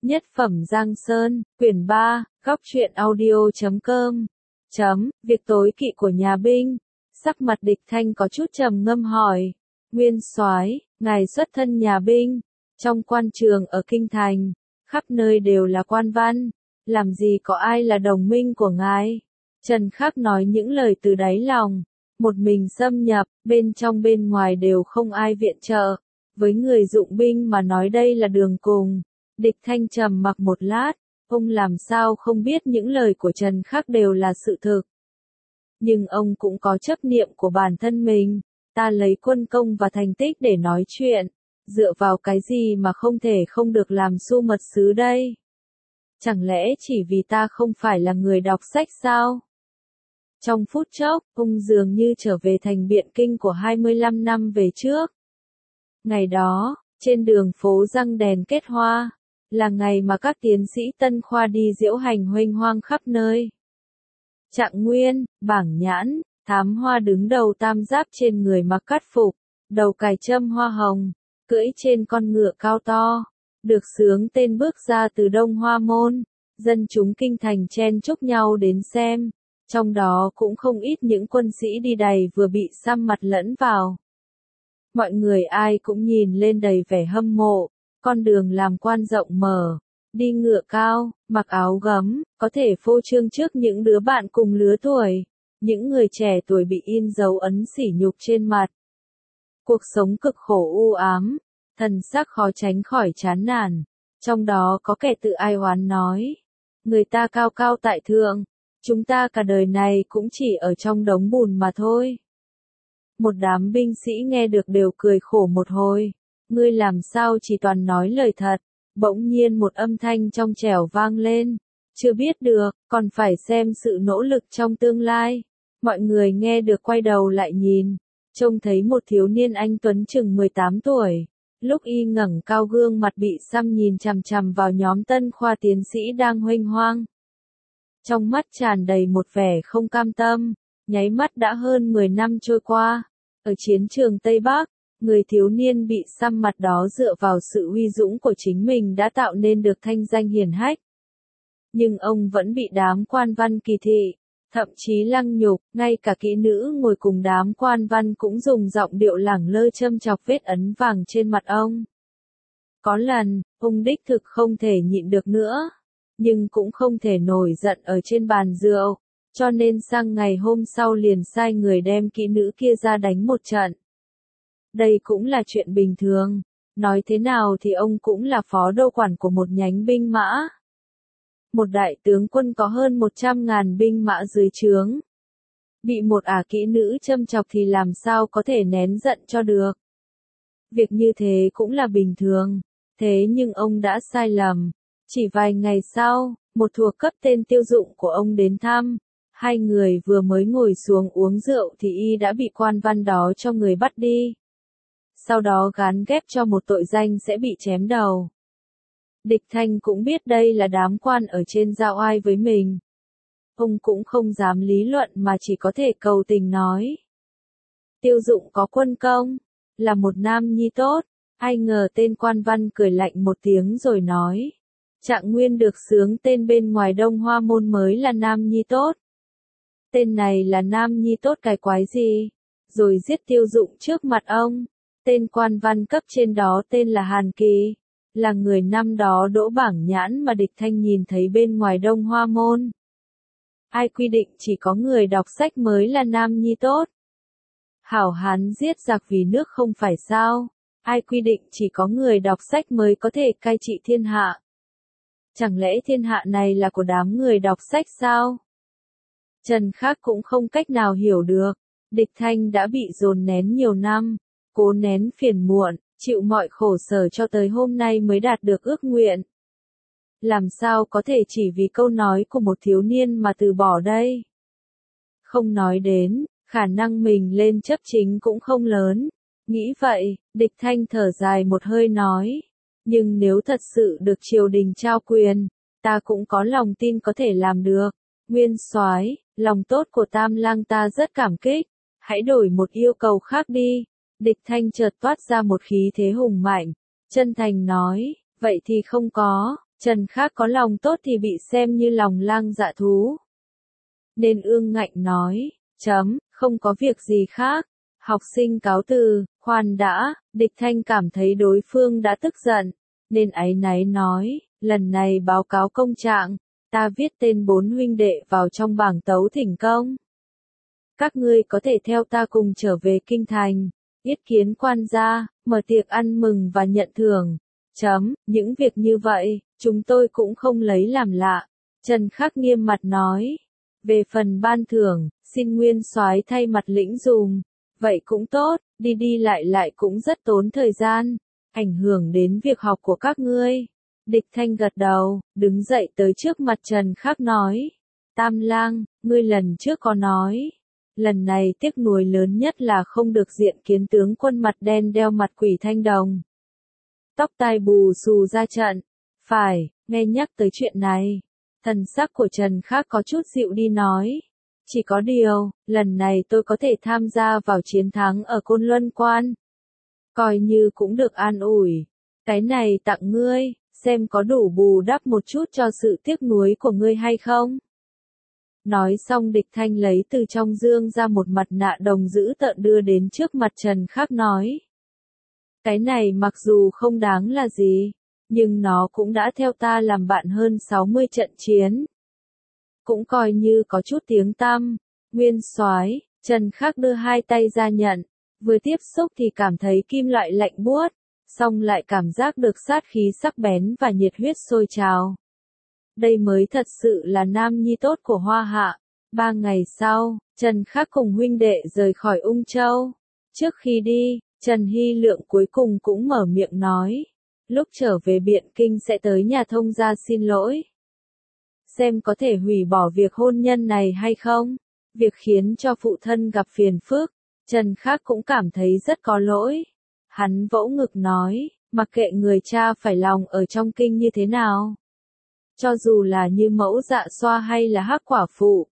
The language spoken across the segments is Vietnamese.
Nhất phẩm Giang Sơn, quyển 3, góc truyện audio.com. Việc tối kỵ của nhà binh. Sắc mặt Địch Thanh có chút trầm ngâm hỏi. Nguyên soái, ngài xuất thân nhà binh. Trong quan trường ở Kinh Thành, khắp nơi đều là quan văn. Làm gì có ai là đồng minh của ngài? Trần Khắc nói những lời từ đáy lòng. Một mình xâm nhập, bên trong bên ngoài đều không ai viện trợ. Với người dụng binh mà nói đây là đường cùng. Địch Thanh trầm mặc một lát, ông làm sao không biết những lời của Trần Khắc đều là sự thực. Nhưng ông cũng có chấp niệm của bản thân mình, ta lấy quân công và thành tích để nói chuyện, dựa vào cái gì mà không thể không được làm su mật sứ đây? Chẳng lẽ chỉ vì ta không phải là người đọc sách sao? Trong phút chốc, ông dường như trở về thành Biện Kinh của 25 năm về trước. Ngày đó, trên đường phố răng đèn kết hoa, là ngày mà các tiến sĩ tân khoa đi diễu hành huênh hoang khắp nơi. Trạng Nguyên, Bảng Nhãn, Thám Hoa đứng đầu tam giáp trên người mặc cát phục, đầu cài châm hoa hồng, cưỡi trên con ngựa cao to, được xướng tên bước ra từ Đông Hoa Môn, dân chúng kinh thành chen chúc nhau đến xem, trong đó cũng không ít những quân sĩ đi đầy vừa bị xăm mặt lẫn vào. Mọi người ai cũng nhìn lên đầy vẻ hâm mộ. Con đường làm quan rộng mở, đi ngựa cao, mặc áo gấm, có thể phô trương trước những đứa bạn cùng lứa tuổi, những người trẻ tuổi bị in dấu ấn sỉ nhục trên mặt. Cuộc sống cực khổ u ám, thần sắc khó tránh khỏi chán nản, trong đó có kẻ tự ai oán nói, người ta cao cao tại thượng, chúng ta cả đời này cũng chỉ ở trong đống bùn mà thôi. Một đám binh sĩ nghe được đều cười khổ một hồi. Ngươi làm sao chỉ toàn nói lời thật? Bỗng nhiên một âm thanh trong trẻo vang lên. Chưa biết được, còn phải xem sự nỗ lực trong tương lai. Mọi người nghe được quay đầu lại nhìn. Trông thấy một thiếu niên anh tuấn chừng 18 tuổi. Lúc y ngẩng cao gương mặt bị xăm nhìn chằm chằm vào nhóm tân khoa tiến sĩ đang huênh hoang. Trong mắt tràn đầy một vẻ không cam tâm. Nháy mắt đã hơn 10 năm trôi qua. Ở chiến trường Tây Bắc, người thiếu niên bị xăm mặt đó dựa vào sự uy dũng của chính mình đã tạo nên được thanh danh hiển hách. Nhưng ông vẫn bị đám quan văn kỳ thị, thậm chí lăng nhục, ngay cả kỹ nữ ngồi cùng đám quan văn cũng dùng giọng điệu lẳng lơ châm chọc vết ấn vàng trên mặt ông. Có lần, ông đích thực không thể nhịn được nữa, nhưng cũng không thể nổi giận ở trên bàn rượu, cho nên sang ngày hôm sau liền sai người đem kỹ nữ kia ra đánh một trận. Đây cũng là chuyện bình thường, nói thế nào thì ông cũng là phó đô quản của một nhánh binh mã. Một đại tướng quân có hơn 100.000 binh mã dưới trướng. Bị một kỹ nữ châm chọc thì làm sao có thể nén giận cho được. Việc như thế cũng là bình thường, thế nhưng ông đã sai lầm. Chỉ vài ngày sau, một thuộc cấp tên Tiêu Dụng của ông đến thăm. Hai người vừa mới ngồi xuống uống rượu thì y đã bị quan văn đó cho người bắt đi. Sau đó gán ghép cho một tội danh sẽ bị chém đầu. Địch Thanh cũng biết đây là đám quan ở trên giao oai với mình. Ông cũng không dám lý luận mà chỉ có thể cầu tình nói. Tiêu Dụng có quân công, là một nam nhi tốt. Ai ngờ tên quan văn cười lạnh một tiếng rồi nói. Trạng Nguyên được xướng tên bên ngoài Đông Hoa Môn mới là nam nhi tốt. Tên này là nam nhi tốt cái quái gì? Rồi giết Tiêu Dụng trước mặt ông. Tên quan văn cấp trên đó tên là Hàn Kỳ, là người năm đó đỗ Bảng Nhãn mà Địch Thanh nhìn thấy bên ngoài Đông Hoa Môn. Ai quy định chỉ có người đọc sách mới là nam nhi tốt? Hảo hán giết giặc vì nước không phải sao? Ai quy định chỉ có người đọc sách mới có thể cai trị thiên hạ? Chẳng lẽ thiên hạ này là của đám người đọc sách sao? Trần Khắc cũng không cách nào hiểu được. Địch Thanh đã bị dồn nén nhiều năm. Cố nén phiền muộn, chịu mọi khổ sở cho tới hôm nay mới đạt được ước nguyện. Làm sao có thể chỉ vì câu nói của một thiếu niên mà từ bỏ đây? Không nói đến, khả năng mình lên chấp chính cũng không lớn. Nghĩ vậy, Địch Thanh thở dài một hơi nói. Nhưng nếu thật sự được triều đình trao quyền, ta cũng có lòng tin có thể làm được. Nguyên soái, lòng tốt của Tam Lang ta rất cảm kích. Hãy đổi một yêu cầu khác đi. Địch Thanh chợt toát ra một khí thế hùng mạnh, chân thành nói, vậy thì không có, Trần Khác có lòng tốt thì bị xem như lòng lang dạ thú. Nên ương ngạnh nói, không có việc gì khác. Học sinh cáo từ, khoan đã, Địch Thanh cảm thấy đối phương đã tức giận, nên áy náy nói, lần này báo cáo công trạng, ta viết tên 4 huynh đệ vào trong bảng tấu thỉnh công. Các ngươi có thể theo ta cùng trở về kinh thành, yết kiến quan gia, mở tiệc ăn mừng và nhận thưởng. Những việc như vậy, chúng tôi cũng không lấy làm lạ. Trần Khắc nghiêm mặt nói. Về phần ban thưởng, xin nguyên soái thay mặt lĩnh dùm. Vậy cũng tốt, đi đi lại lại cũng rất tốn thời gian, ảnh hưởng đến việc học của các ngươi. Địch Thanh gật đầu, đứng dậy tới trước mặt Trần Khắc nói. Tam lang, ngươi lần trước có nói. Lần này tiếc nuối lớn nhất là không được diện kiến tướng quân mặt đen đeo mặt quỷ thanh đồng. Tóc tai bù xù ra trận. Phải, nghe nhắc tới chuyện này. Thần sắc của Trần Khắc có chút dịu đi nói. Chỉ có điều, lần này tôi có thể tham gia vào chiến thắng ở Côn Luân Quan. Coi như cũng được an ủi. Cái này tặng ngươi, xem có đủ bù đắp một chút cho sự tiếc nuối của ngươi hay không. Nói xong Địch Thanh lấy từ trong dương ra một mặt nạ đồng dữ tợn đưa đến trước mặt Trần Khắc nói. Cái này mặc dù không đáng là gì, nhưng nó cũng đã theo ta làm bạn hơn 60 trận chiến. Cũng coi như có chút tiếng tăm. Nguyên soái, Trần Khắc đưa hai tay ra nhận, vừa tiếp xúc thì cảm thấy kim loại lạnh buốt, xong lại cảm giác được sát khí sắc bén và nhiệt huyết sôi trào. Đây mới thật sự là nam nhi tốt của Hoa Hạ. 3 ngày sau, Trần Khắc cùng huynh đệ rời khỏi Ung Châu. Trước khi đi, Trần Hy Lượng cuối cùng cũng mở miệng nói. Lúc trở về Biện Kinh sẽ tới nhà thông gia xin lỗi. Xem có thể hủy bỏ việc hôn nhân này hay không. Việc khiến cho phụ thân gặp phiền phức, Trần Khắc cũng cảm thấy rất có lỗi. Hắn vỗ ngực nói, mặc kệ người cha phải lòng ở trong kinh như thế nào. Cho dù là như Mẫu Dạ Xoa hay là Hắc Quả Phụ,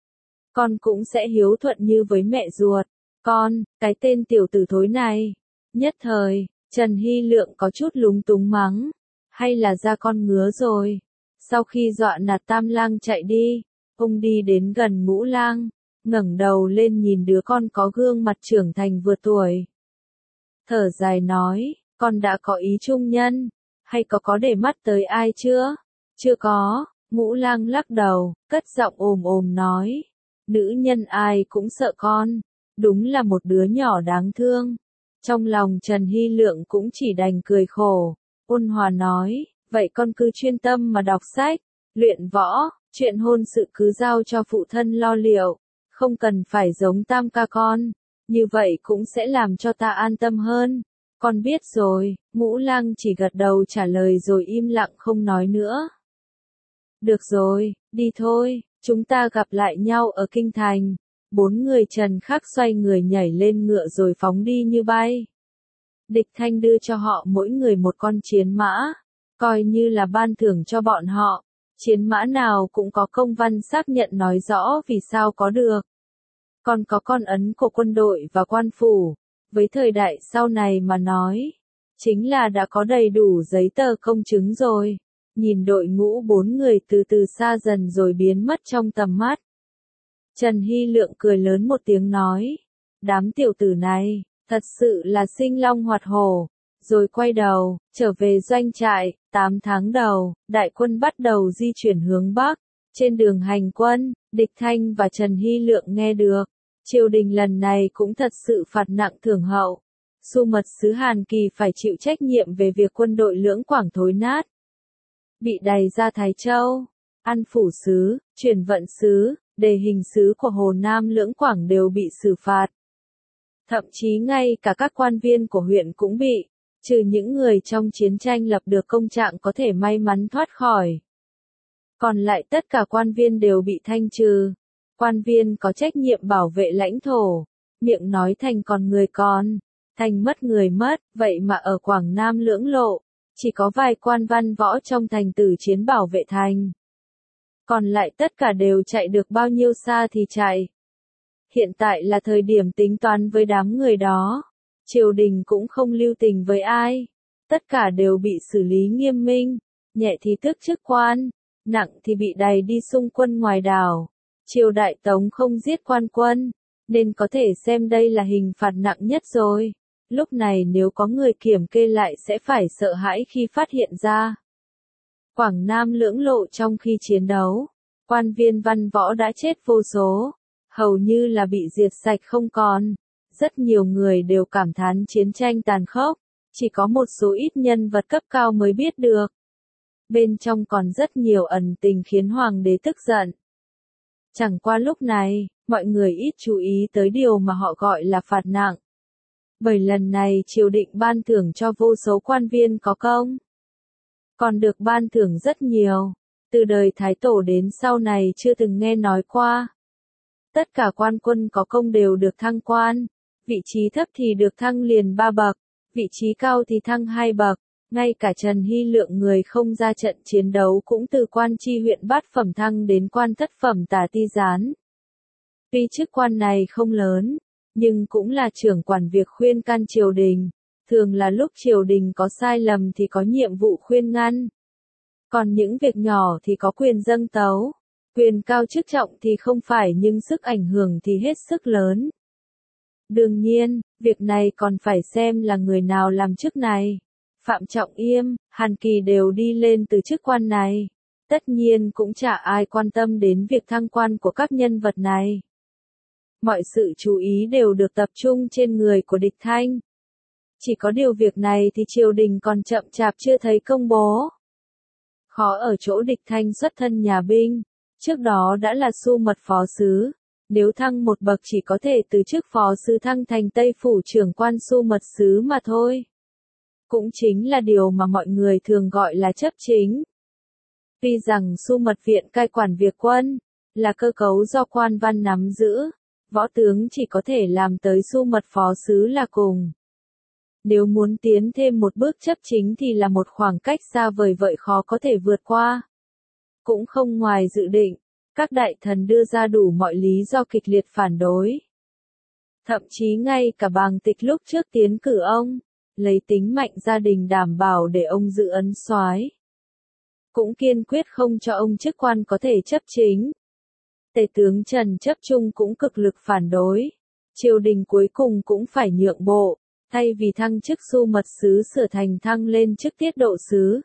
con cũng sẽ hiếu thuận như với mẹ ruột. Con, cái tên tiểu tử thối này. Nhất thời, Trần Hy Lượng có chút lúng túng mắng. Hay là da con ngứa rồi. Sau khi dọa nạt Tam lang chạy đi, ông đi đến gần Ngũ lang, ngẩng đầu lên nhìn đứa con có gương mặt trưởng thành vừa tuổi. Thở dài nói, con đã có ý trung nhân, hay có để mắt tới ai chưa? Chưa có. Ngũ lang lắc đầu, cất giọng ồm ồm nói. Nữ nhân ai cũng sợ con, đúng là một đứa nhỏ đáng thương. Trong lòng Trần Hy Lượng cũng chỉ đành cười khổ, ôn hòa nói, vậy con cứ chuyên tâm mà đọc sách, luyện võ, chuyện hôn sự cứ giao cho phụ thân lo liệu, không cần phải giống Tam ca con, như vậy cũng sẽ làm cho ta an tâm hơn. Con biết rồi. Ngũ lang chỉ gật đầu trả lời rồi im lặng không nói nữa. Được rồi, đi thôi, chúng ta gặp lại nhau ở kinh thành. 4 người Trần Khắc xoay người nhảy lên ngựa rồi phóng đi như bay. Địch Thanh đưa cho họ mỗi người một con chiến mã, coi như là ban thưởng cho bọn họ. Chiến mã nào cũng có công văn xác nhận nói rõ vì sao có được. Còn có con ấn của quân đội và quan phủ, với thời đại sau này mà nói, chính là đã có đầy đủ giấy tờ công chứng rồi. Nhìn đội ngũ 4 người từ từ xa dần rồi biến mất trong tầm mắt. Trần Hy Lượng cười lớn một tiếng nói, đám tiểu tử này, thật sự là sinh long hoạt hổ. Rồi quay đầu, trở về doanh trại. 8 tháng đầu, đại quân bắt đầu di chuyển hướng Bắc. Trên đường hành quân, Địch Thanh và Trần Hy Lượng nghe được. Triều đình lần này cũng thật sự phạt nặng thưởng hậu. Xu mật sứ Hàn Kỳ phải chịu trách nhiệm về việc quân đội Lưỡng Quảng thối nát. Bị đày ra Thái Châu, An Phủ sứ, Chuyển vận sứ, Đề hình sứ của Hồ Nam Lưỡng Quảng đều bị xử phạt. Thậm chí ngay cả các quan viên của huyện cũng bị, trừ những người trong chiến tranh lập được công trạng có thể may mắn thoát khỏi. Còn lại tất cả quan viên đều bị thanh trừ. Quan viên có trách nhiệm bảo vệ lãnh thổ, miệng nói thành còn người còn, thành mất người mất, vậy mà ở Quảng Nam Lưỡng Lộ, chỉ có vài quan văn võ trong thành tử chiến bảo vệ thành. Còn lại tất cả đều chạy được bao nhiêu xa thì chạy. Hiện tại là thời điểm tính toán với đám người đó. Triều đình cũng không lưu tình với ai. Tất cả đều bị xử lý nghiêm minh. nhẹ thì tước chức quan, nặng thì bị đày đi xung quân ngoài đảo. Triều Đại Tống không giết quan quân, nên có thể xem đây là hình phạt nặng nhất rồi. Lúc này nếu có người kiểm kê lại sẽ phải sợ hãi khi phát hiện ra. Quảng Nam lưỡng lộ trong khi chiến đấu, quan viên văn võ đã chết vô số, hầu như là bị diệt sạch không còn. Rất nhiều người đều cảm thán chiến tranh tàn khốc, chỉ có một số ít nhân vật cấp cao mới biết được. Bên trong còn rất nhiều ẩn tình khiến hoàng đế tức giận. Chẳng qua lúc này, mọi người ít chú ý tới điều mà họ gọi là phạt nặng. Bởi lần này triều định ban thưởng cho vô số quan viên có công. Còn được ban thưởng rất nhiều, từ đời Thái Tổ đến sau này chưa từng nghe nói qua. Tất cả quan quân có công đều được thăng quan, vị trí thấp thì được thăng liền 3 bậc, vị trí cao thì thăng 2 bậc. Ngay cả Trần Hy Lượng người không ra trận chiến đấu cũng từ quan tri huyện bát phẩm thăng đến quan thất phẩm tả ti gián. Tuy chức quan này không lớn, nhưng cũng là trưởng quản việc khuyên can triều đình. Thường là lúc triều đình có sai lầm thì có nhiệm vụ khuyên ngăn. Còn những việc nhỏ thì có quyền dâng tấu. Quyền cao chức trọng thì không phải nhưng sức ảnh hưởng thì hết sức lớn. Đương nhiên, việc này còn phải xem là người nào làm chức này. Phạm Trọng Yêm, Hàn Kỳ đều đi lên từ chức quan này. Tất nhiên cũng chả ai quan tâm đến việc thăng quan của các nhân vật này. Mọi sự chú ý đều được tập trung trên người của Địch Thanh. Chỉ có điều việc này thì triều đình còn chậm chạp chưa thấy công bố. Khó ở chỗ Địch Thanh xuất thân nhà binh, trước đó đã là Xu Mật Phó Sứ. Nếu thăng một bậc chỉ có thể từ chức Phó Sứ thăng thành Tây Phủ trưởng quan Xu Mật Sứ mà thôi. Cũng chính là điều mà mọi người thường gọi là chấp chính. Tuy rằng Xu Mật Viện cai quản việc quân, là cơ cấu do quan văn nắm giữ, võ tướng chỉ có thể làm tới Xu Mật Phó Sứ là cùng. Nếu muốn tiến thêm một bước chấp chính thì là một khoảng cách xa vời vợi khó có thể vượt qua. Cũng không ngoài dự định, các đại thần đưa ra đủ mọi lý do kịch liệt phản đối. Thậm chí ngay cả Bàng Tịch lúc trước tiến cử ông, lấy tính mạnh gia đình đảm bảo để ông giữ ấn soái, cũng kiên quyết không cho ông chức quan có thể chấp chính. Tể tướng Trần Chấp Trung cũng cực lực phản đối. Triều đình cuối cùng cũng phải nhượng bộ, thay vì thăng chức Xu Mật Sứ sửa thành thăng lên chức Tiết Độ Sứ.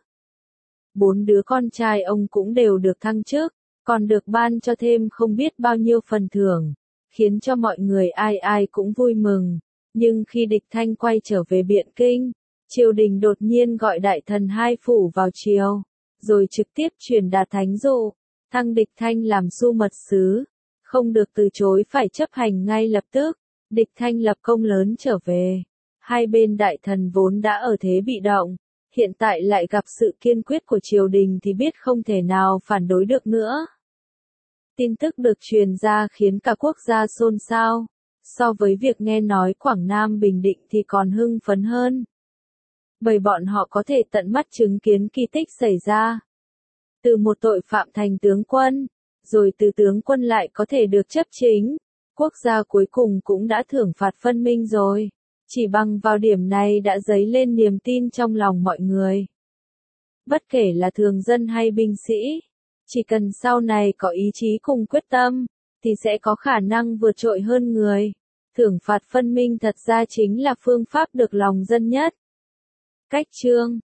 4 đứa con trai ông cũng đều được thăng chức, còn được ban cho thêm không biết bao nhiêu phần thưởng, khiến cho mọi người ai ai cũng vui mừng. Nhưng khi Địch Thanh quay trở về Biện Kinh, triều đình đột nhiên gọi đại thần hai phủ vào triều, rồi trực tiếp truyền đạt thánh dụ, thăng Địch Thanh làm Xu Mật Sứ, không được từ chối phải chấp hành ngay lập tức. Địch Thanh lập công lớn trở về, hai bên đại thần vốn đã ở thế bị động, hiện tại lại gặp sự kiên quyết của triều đình thì biết không thể nào phản đối được nữa. Tin tức được truyền ra khiến cả quốc gia xôn xao. So với việc nghe nói Quảng Nam Bình Định thì còn hưng phấn hơn. Bởi bọn họ có thể tận mắt chứng kiến kỳ tích xảy ra. Từ một tội phạm thành tướng quân, rồi từ tướng quân lại có thể được chấp chính. Quốc gia cuối cùng cũng đã thưởng phạt phân minh rồi. Chỉ bằng vào điểm này đã dấy lên niềm tin trong lòng mọi người. Bất kể là thường dân hay binh sĩ, chỉ cần sau này có ý chí cùng quyết tâm, thì sẽ có khả năng vượt trội hơn người. Thưởng phạt phân minh thật ra chính là phương pháp được lòng dân nhất. Cách chương